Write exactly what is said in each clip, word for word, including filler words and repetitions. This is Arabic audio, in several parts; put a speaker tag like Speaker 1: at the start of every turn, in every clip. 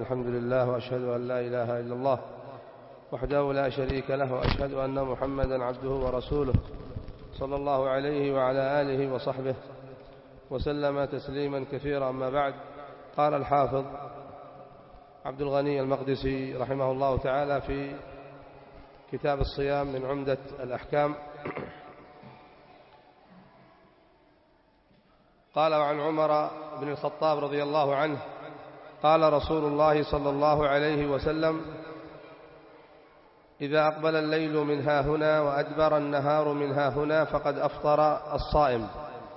Speaker 1: الحمد لله، وأشهد أن لا إله إلا الله وحده لا شريك له، وأشهد أن محمدا عبده ورسوله صلى الله عليه وعلى آله وصحبه وسلم تسليما كثيرا. أما بعد، قال الحافظ عبد الغني المقدسي رحمه الله تعالى في كتاب الصيام من عمدة الأحكام، قال: وعن عمر بن الخطاب رضي الله عنه قال رسول الله صلى الله عليه وسلم: إذا أقبل الليل من ها هنا وأدبر النهار من ها هنا فقد أفطر الصائم.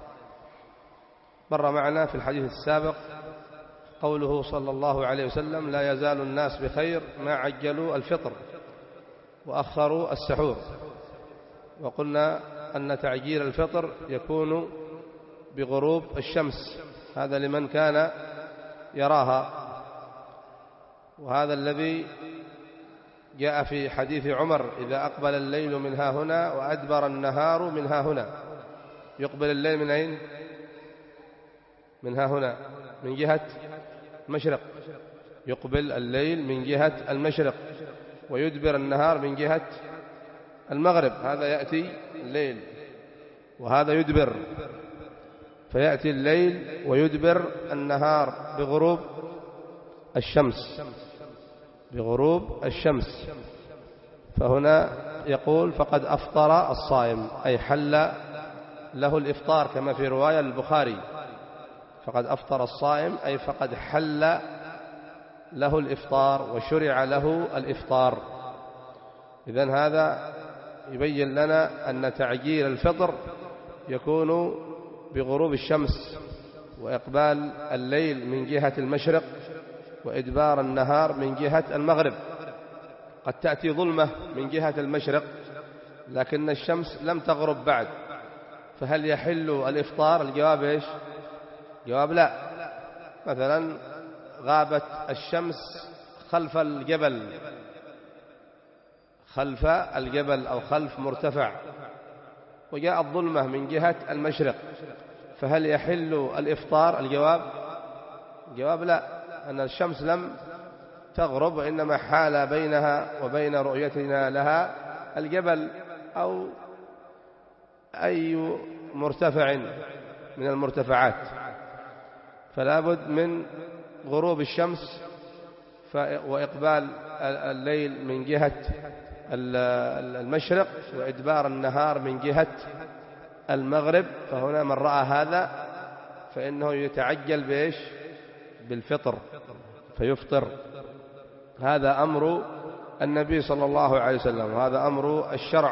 Speaker 1: مر معنا في الحديث السابق قوله صلى الله عليه وسلم: لا يزال الناس بخير ما عجلوا الفطر وأخروا السحور. وقلنا أن تعجيل الفطر يكون بغروب الشمس، هذا لمن كان يراها، وهذا الذي جاء في حديث عمر: إذا أقبل الليل من ها هنا وأدبر النهار من ها هنا. يقبل الليل من أين؟ من ها هنا، من جهة المشرق. يقبل الليل من جهة المشرق ويدبر النهار من جهة المغرب. هذا يأتي الليل وهذا يدبر، فيأتي الليل ويدبر النهار بغروب الشمس، بغروب الشمس. فهنا يقول: فقد أفطر الصائم، أي حل له الإفطار، كما في رواية البخاري: فقد أفطر الصائم، أي فقد حل له الإفطار وشرع له الإفطار. إذن هذا يبين لنا أن تعجيل الفطر يكون بغروب الشمس وإقبال الليل من جهة المشرق وإدبار النهار من جهة المغرب. قد تأتي ظلمة من جهة المشرق لكن الشمس لم تغرب بعد، فهل يحل الإفطار؟ الجواب إيش؟ جواب لا. مثلا غابت الشمس خلف الجبل، خلف الجبل أو خلف مرتفع، وجاءت ظلمة من جهة المشرق، فهل يحل الإفطار؟ الجواب جواب لا، أن الشمس لم تغرب، وإنما حال بينها وبين رؤيتنا لها الجبل أو أي مرتفع من المرتفعات. فلا بد من غروب الشمس وإقبال الليل من جهة المشرق وإدبار النهار من جهة المغرب. فهنا من رأى هذا فإنه يتعجل بإيش؟ بالفطر، فيفطر. هذا أمر النبي صلى الله عليه وسلم، وهذا أمر الشرع،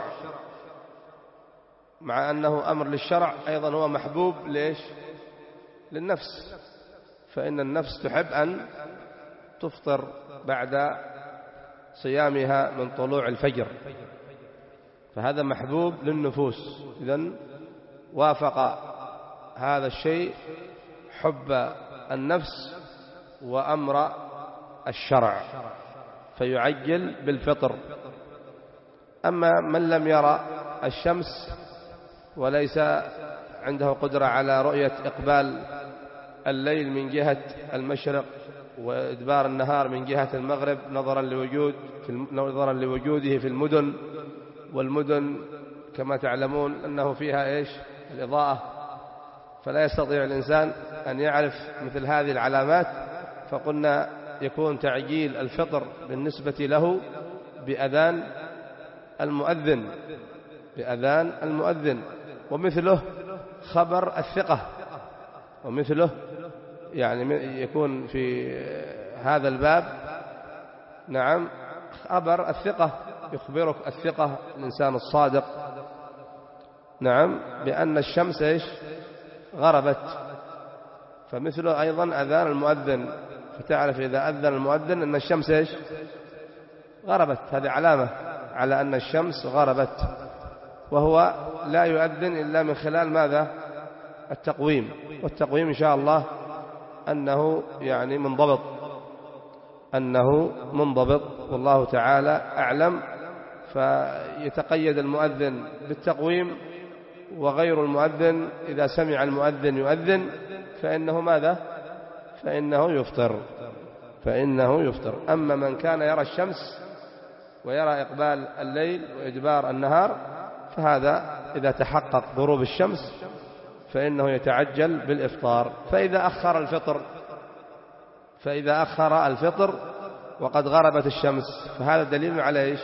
Speaker 1: مع أنه أمر للشرع أيضا هو محبوب ليش؟ للنفس، فإن النفس تحب أن تفطر بعد صيامها من طلوع الفجر، فهذا محبوب للنفوس. إذن وافق هذا الشيء حب النفس وأمر الشرع، فيعجل بالفطر. أما من لم يرى الشمس وليس عنده قدرة على رؤية إقبال الليل من جهة المشرق وإدبار النهار من جهة المغرب، نظرا لوجود نظرا لوجوده في المدن، والمدن كما تعلمون أنه فيها إيش؟ الإضاءة، فلا يستطيع الإنسان أن يعرف مثل هذه العلامات. فقلنا يكون تعجيل الفطر بالنسبة له بأذان المؤذن، بأذان المؤذن، ومثله خبر الثقة، ومثله يعني يكون في هذا الباب نعم خبر الثقة، يخبرك الثقة الإنسان الصادق نعم بأن الشمس إيش؟ غربت. فمثله أيضا أذان المؤذن، فتعرف إذا أذن المؤذن أن الشمس إيش؟ غربت. هذه علامة على أن الشمس غربت، وهو لا يؤذن إلا من خلال ماذا؟ التقويم. والتقويم إن شاء الله أنه يعني منضبط، أنه منضبط والله تعالى أعلم. فيتقيد المؤذن بالتقويم، وغير المؤذن إذا سمع المؤذن يؤذن فإنه ماذا؟ فإنه يفطر. فإنه يفطر. أما من كان يرى الشمس ويرى إقبال الليل وإدبار النهار فهذا إذا تحقق غروب الشمس فإنه يتعجل بالإفطار. فإذا أخر الفطر فإذا أخر الفطر وقد غربت الشمس فهذا دليل على إيش؟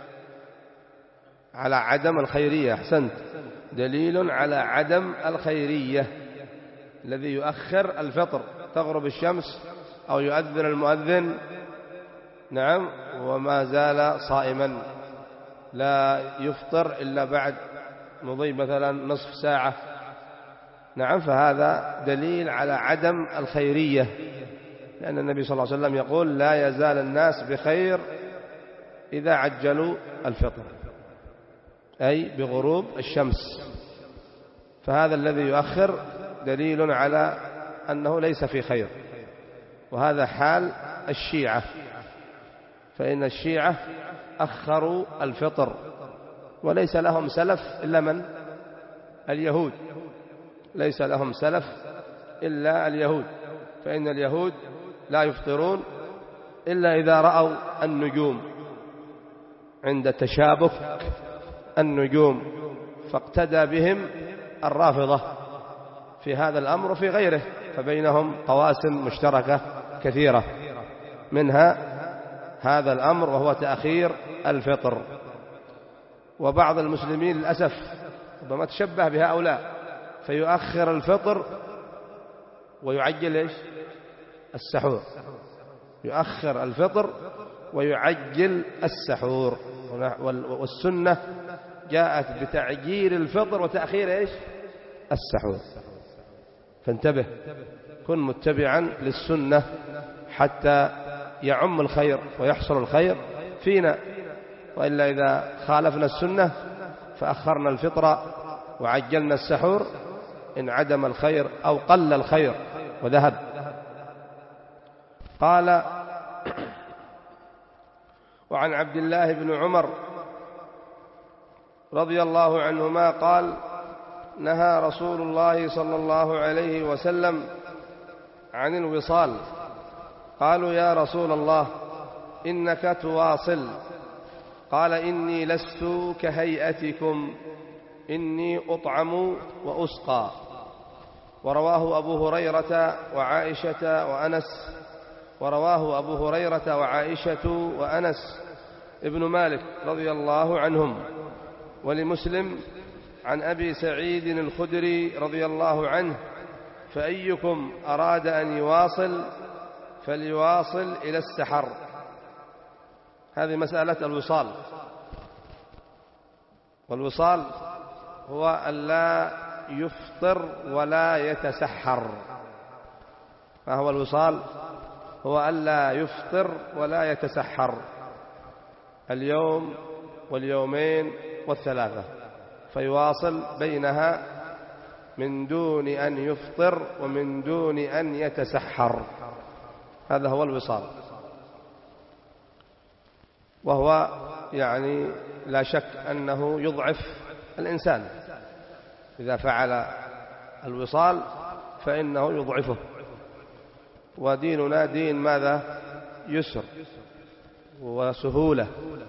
Speaker 1: على عدم الخيرية. أحسنت، دليل على عدم الخيرية. الذي يؤخر الفطر تغرب الشمس أو يؤذن المؤذن نعم وما زال صائما لا يفطر إلا بعد مضي مثلا نصف ساعة نعم، فهذا دليل على عدم الخيرية، لأن النبي صلى الله عليه وسلم يقول لا يزال الناس بخير إذا عجلوا الفطر، أي بغروب الشمس. فهذا الذي يؤخر دليل على أنه ليس في خير. وهذا حال الشيعة، فإن الشيعة أخروا الفطر وليس لهم سلف إلا من؟ اليهود. ليس لهم سلف إلا اليهود، فإن اليهود لا يفطرون إلا إذا رأوا النجوم عند تشابك النجوم، فاقتدى بهم الرافضة في هذا الأمر وفي غيره، فبينهم قواسم مشتركة كثيرة، منها هذا الأمر وهو تأخير الفطر. وبعض المسلمين للأسف ربما تشبه بهؤلاء فيؤخر الفطر ويعجل إيش؟ السحور. يؤخر الفطر ويعجل السحور. والسنة جاءت بتعجيل الفطر وتأخير إيش؟ السحور. فانتبه، كن متبعا للسنة حتى يعم الخير ويحصل الخير فينا، وإلا إذا خالفنا السنة فأخرنا الفطر وعجلنا السحور انعدم الخير أو قل الخير وذهب. قال: وعن عبد الله بن عمر رضي الله عنهما قال: نهى رسول الله صلى الله عليه وسلم عن الوصال. قالوا: يا رسول الله إنك تواصل. قال: إني لست كهيئتكم، إني أطعم وأسقى. ورواه أبو هريرة وعائشة وأنس ورواه أبو هريرة وعائشة وأنس ابن مالك رضي الله عنهم. ولمسلم عن أبي سعيد الخدري رضي الله عنه: فأيكم أراد أن يواصل فليواصل إلى السحر. هذه مسألة الوصال. والوصال هو أن لا يفطر ولا يتسحر. ما هو الوصال؟ هو أن لا يفطر ولا يتسحر اليوم واليومين والثلاثة، فيواصل بينها من دون أن يفطر ومن دون أن يتسحر. هذا هو الوصال، وهو يعني لا شك أنه يضعف الإنسان إذا فعل الوصال، فإنه يضعفه. وديننا دين ماذا؟ يسر وسهولة.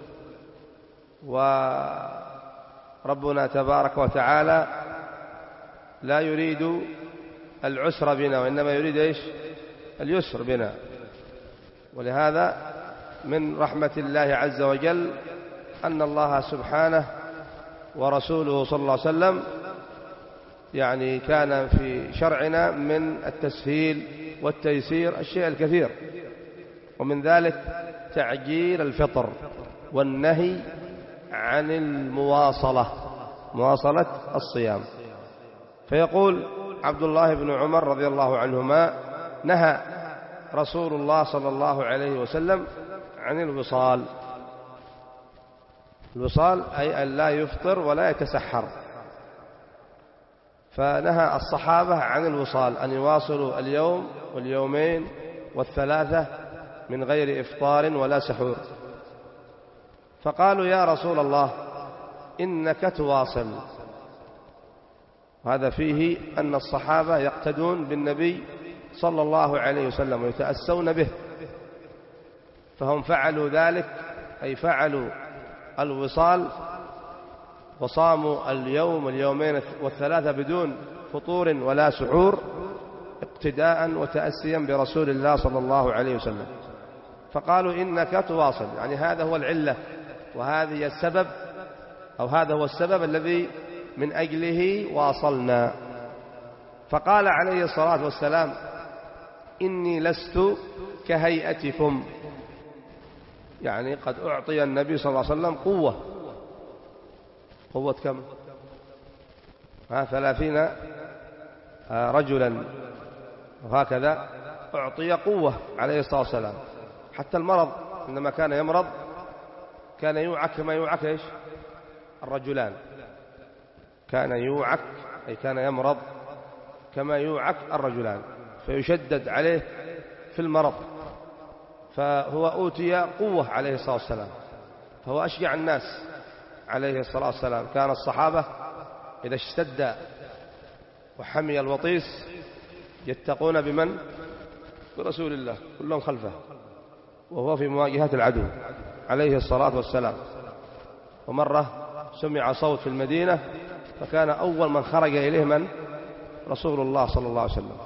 Speaker 1: وربنا تبارك وتعالى لا يريد العسر بنا، وإنما يريد إيش؟ اليسر بنا. ولهذا من رحمة الله عز وجل أن الله سبحانه ورسوله صلى الله عليه وسلم يعني كان في شرعنا من التسهيل والتيسير الشيء الكثير، ومن ذلك تعجيل الفطر والنهي عن المواصلة، مواصلة الصيام. فيقول عبد الله بن عمر رضي الله عنهما: نهى رسول الله صلى الله عليه وسلم عن الوصال. الوصال أي أن لا يفطر ولا يتسحر. فنهى الصحابة عن الوصال، أن يواصلوا اليوم واليومين والثلاثة من غير إفطار ولا سحور. فقالوا: يا رسول الله إنك تواصل. وهذا فيه أن الصحابة يقتدون بالنبي صلى الله عليه وسلم ويتأسون به، فهم فعلوا ذلك، أي فعلوا الوصال وصاموا اليوم اليومين والثلاثة بدون فطور ولا سحور اقتداء وتأسيا برسول الله صلى الله عليه وسلم. فقالوا إنك تواصل، يعني هذا هو العلة وهذه السبب، أو هذا هو السبب الذي من أجله واصلنا. فقال عليه الصلاة والسلام: إني لست كهيئتكم، يعني قد أعطي النبي صلى الله عليه وسلم قوة. قوة كم؟ ها ثلاثين رجلا، وهكذا أعطي قوة عليه الصلاة والسلام. حتى المرض عندما كان يمرض كان يوعك كما يوعك إيش؟ الرجلان. كان يوعك أي كان يمرض كما يوعك الرجلان، فيشدد عليه في المرض. فهو أوتي قوة عليه الصلاة والسلام، فهو أشجع الناس عليه الصلاة والسلام. كان الصحابة إذا اشتد وحمي الوطيس يتقون بمن؟ برسول الله، كلهم خلفه، وهو في مواجهة العدو عليه الصلاة والسلام. ومرة سمع صوت في المدينة فكان أول من خرج إليه من؟ رسول الله صلى الله عليه وسلم.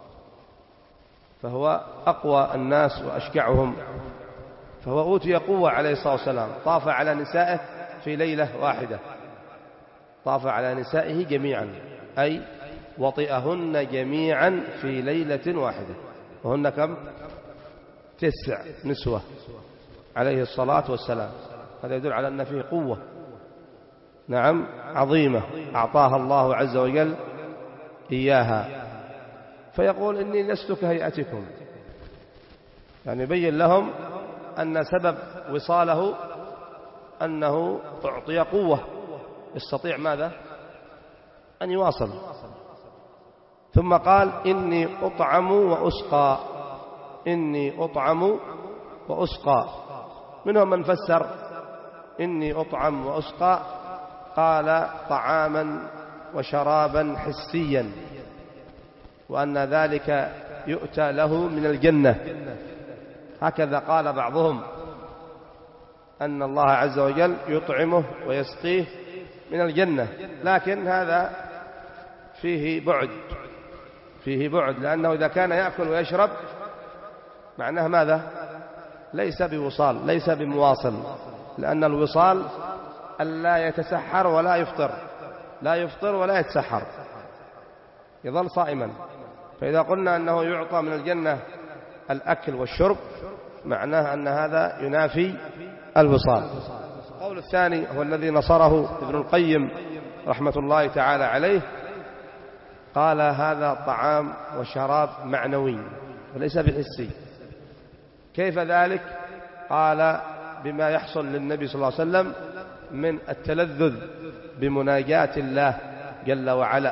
Speaker 1: فهو أقوى الناس وأشجعهم، فهو أوتي قوة عليه الصلاة والسلام. طاف على نسائه في ليلة واحدة، طاف على نسائه جميعا، أي وطئهن جميعا في ليلة واحدة، وهن كم؟ تسع نسوة عليه الصلاة والسلام. هذا يدل على أن فيه قوة، نعم، عظيمة أعطاها الله عز وجل إياها. فيقول: إني لست كهيئتكم، يعني يبين لهم أن سبب وصاله أنه أعطي قوة يستطيع ماذا؟ أن يواصل. ثم قال: إني أطعم وأسقى. إني أطعم وأسقى. منهم من فسر إني أطعم وأسقى قال طعاما وشرابا حسيا، وأن ذلك يؤتى له من الجنة. هكذا قال بعضهم، أن الله عز وجل يطعمه ويسقيه من الجنة. لكن هذا فيه بعد، فيه بعد، لأنه إذا كان يأكل ويشرب معناه ماذا؟ ليس بوصال، ليس بمواصل، لأن الوصال ألا يتسحر ولا يفطر، لا يفطر ولا يتسحر، يظل صائما. فإذا قلنا أنه يعطى من الجنة الأكل والشرب معناه أن هذا ينافي الوصال. القول الثاني هو الذي نصره ابن القيم رحمة الله تعالى عليه، قال هذا طعام وشراب معنوي وليس بحسي. كيف ذلك؟ قال بما يحصل للنبي صلى الله عليه وسلم من التلذذ بمناجاة الله جل وعلا،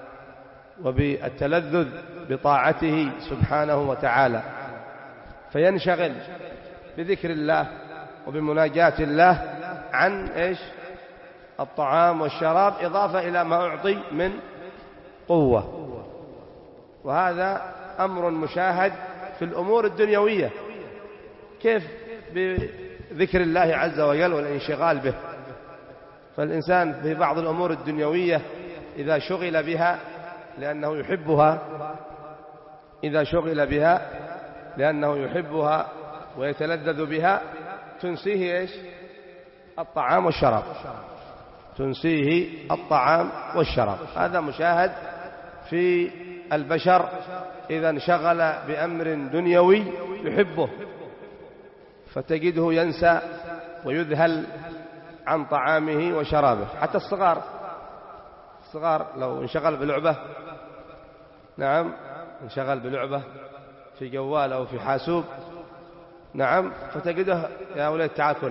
Speaker 1: وبالتلذذ بطاعته سبحانه وتعالى، فينشغل بذكر الله وبمناجاة الله عن إيش؟ الطعام والشراب، إضافة إلى ما أعطي من قوة. وهذا أمر مشاهد في الأمور الدنيوية، كيف بذكر الله عز وجل والانشغال به. فالإنسان في بعض الأمور الدنيوية إذا شغل بها لأنه يحبها إذا شغل بها لأنه يحبها ويتلذذ بها تنسيه إيش؟ الطعام والشراب، تنسيه الطعام والشراب. هذا مشاهد في البشر إذا انشغل بأمر دنيوي يحبه فتجده ينسى ويذهل عن طعامه وشرابه. حتى الصغار الصغار لو انشغل بلعبة، نعم، انشغل بلعبة في جوال أو في حاسوب، نعم، فتجده يا ولد تعال كل،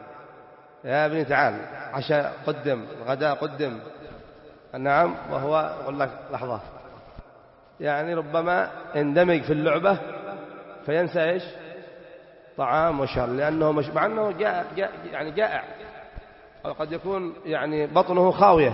Speaker 1: يا ابني تعال عشاء قدم، غداء قدم، نعم، وهو يقول لك لحظة، يعني ربما اندمج في اللعبة فينسى إيش؟ طعام وشراب، لأنه مش مع أنه جاء جاء يعني جائع، أو قد يكون يعني بطنه خاوية،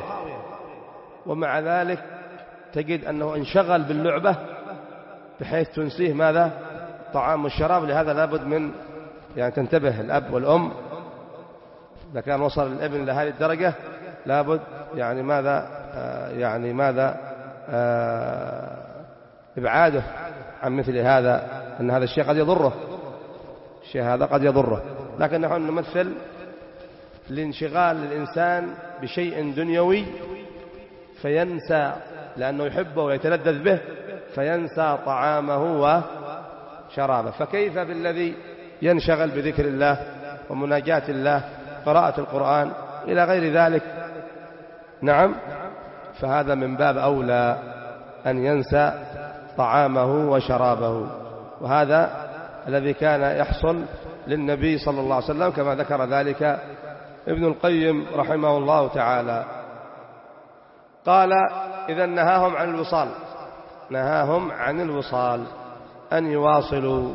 Speaker 1: ومع ذلك تجد أنه انشغل باللعبة بحيث تنسيه ماذا؟ طعام والشراب. لهذا لابد من يعني تنتبه الأب والأم، إذا كان وصل الابن لهذه الدرجة لابد يعني ماذا آه يعني ماذا آه إبعاده عن مثل هذا، أن هذا الشيء قد يضره، الشيء هذا قد يضره. لكن نحن نمثل لانشغال الإنسان بشيء دنيوي فينسى، لأنه يحبه ويتلذذ به، فينسى طعامه وشرابه. فكيف بالذي ينشغل بذكر الله ومناجاة الله، قراءة القرآن إلى غير ذلك؟ نعم، فهذا من باب أولى أن ينسى طعامه وشرابه. وهذا الذي كان يحصل للنبي صلى الله عليه وسلم كما ذكر ذلك ابن القيم رحمه الله تعالى. قال: إذا نهاهم عن الوصال، نهاهم عن الوصال أن يواصلوا،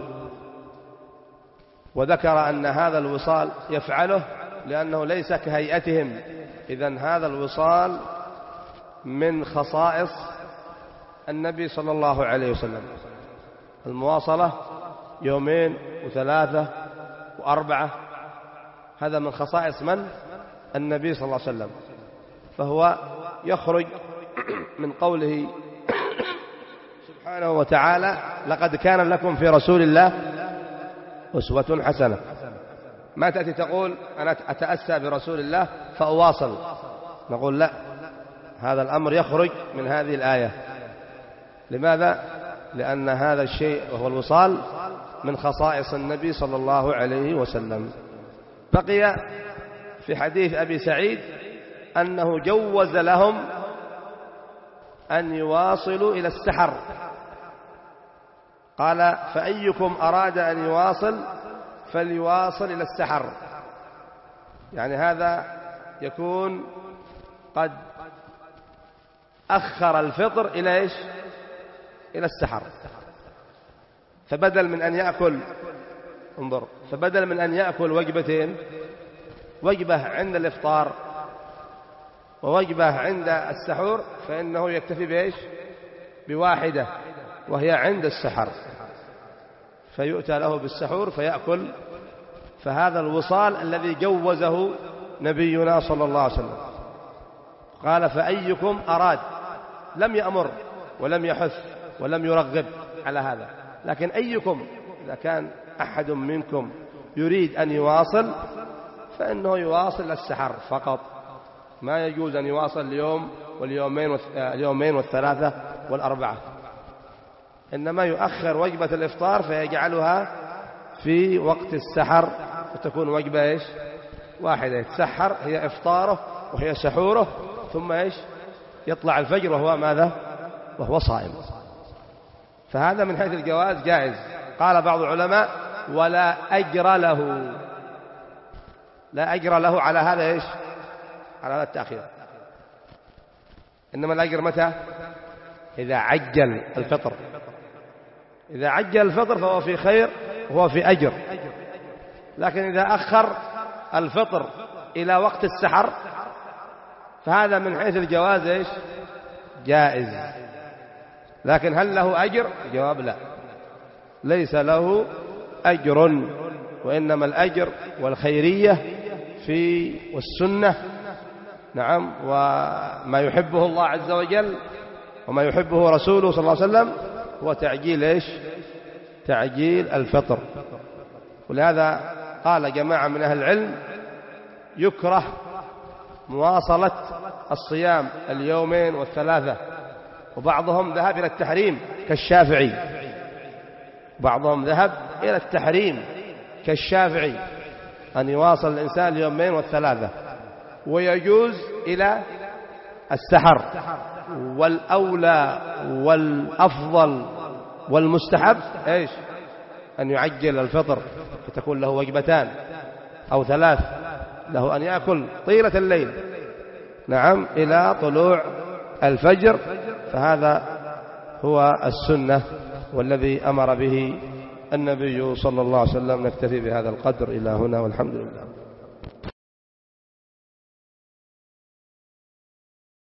Speaker 1: وذكر أن هذا الوصال يفعله لأنه ليس كهيئتهم. إذن هذا الوصال من خصائص النبي صلى الله عليه وسلم، المواصلة يومين وثلاثة وأربعة، هذا من خصائص من؟ النبي صلى الله عليه وسلم. فهو يخرج من قوله سبحانه وتعالى: لقد كان لكم في رسول الله أسوة حسنة. ما تأتي تقول أنا أتأسى برسول الله فأواصل، نقول لا، هذا الأمر يخرج من هذه الآية. لماذا؟ لأن هذا الشيء وهو الوصال من خصائص النبي صلى الله عليه وسلم. بقي في حديث أبي سعيد أنه جوز لهم أن يواصلوا إلى السحر، قال: فأيكم أراد أن يواصل فليواصل إلى السحر. يعني هذا يكون قد أخر الفطر إلى إيش؟ إلى السحر. فبدل من أن يأكل انظر فبدل من أن يأكل وجبتين، وجبة عند الإفطار ووجبة عند السحور، فإنه يكتفي بإيش؟ بواحدة وهي عند السحر، فيؤتى له بالسحور فيأكل. فهذا الوصال الذي جوزه نبينا صلى الله عليه وسلم. قال: فأيكم أراد، لم يأمر ولم يحث ولم يرغب على هذا، لكن أيكم، إذا كان أحد منكم يريد أن يواصل فإنه يواصل السحر فقط، ما يجوز أن يواصل اليوم واليومين اليومين والثلاثة والأربعة، إنما يؤخر وجبة الإفطار فيجعلها في وقت السحر، وتكون وجبة إيش؟ واحدة، يتسحر، هي إفطاره وهي سحوره، ثم إيش؟ يطلع الفجر وهو ماذا؟ وهو صائم. فهذا من حيث الجواز جائز. قال بعض العلماء: ولا أجر له، لا أجر له على هذا إيش؟ على هذا التأخير، إنما الأجر متى؟ إذا عجل الفطر. إذا عجل الفطر فهو في خير وهو في أجر، لكن إذا أخر الفطر إلى وقت السحر فهذا من حيث الجواز إيش؟ جائز. لكن هل له أجر؟ جواب لا، ليس له أجر، وإنما الأجر والخيرية في والسنة، نعم، وما يحبه الله عز وجل وما يحبه رسوله صلى الله عليه وسلم هو تعجيل إيش؟ تعجيل الفطر. ولهذا قال جماعة من أهل العلم: يكره مواصلة الصيام اليومين والثلاثة، وبعضهم ذهب إلى التحريم كالشافعي، بعضهم ذهب إلى التحريم كالشافعي أن يواصل الإنسان اليومين والثلاثة، ويجوز إلى السحر. والأولى والأفضل والمستحب إيش؟ أن يعجل الفطر، فتكون له وجبتان أو ثلاث، له أن يأكل طيلة الليل، نعم، إلى طلوع الفجر. فهذا هو السنة والذي أمر به النبي صلى الله عليه وسلم. نكتفي بهذا القدر إلى هنا، والحمد لله.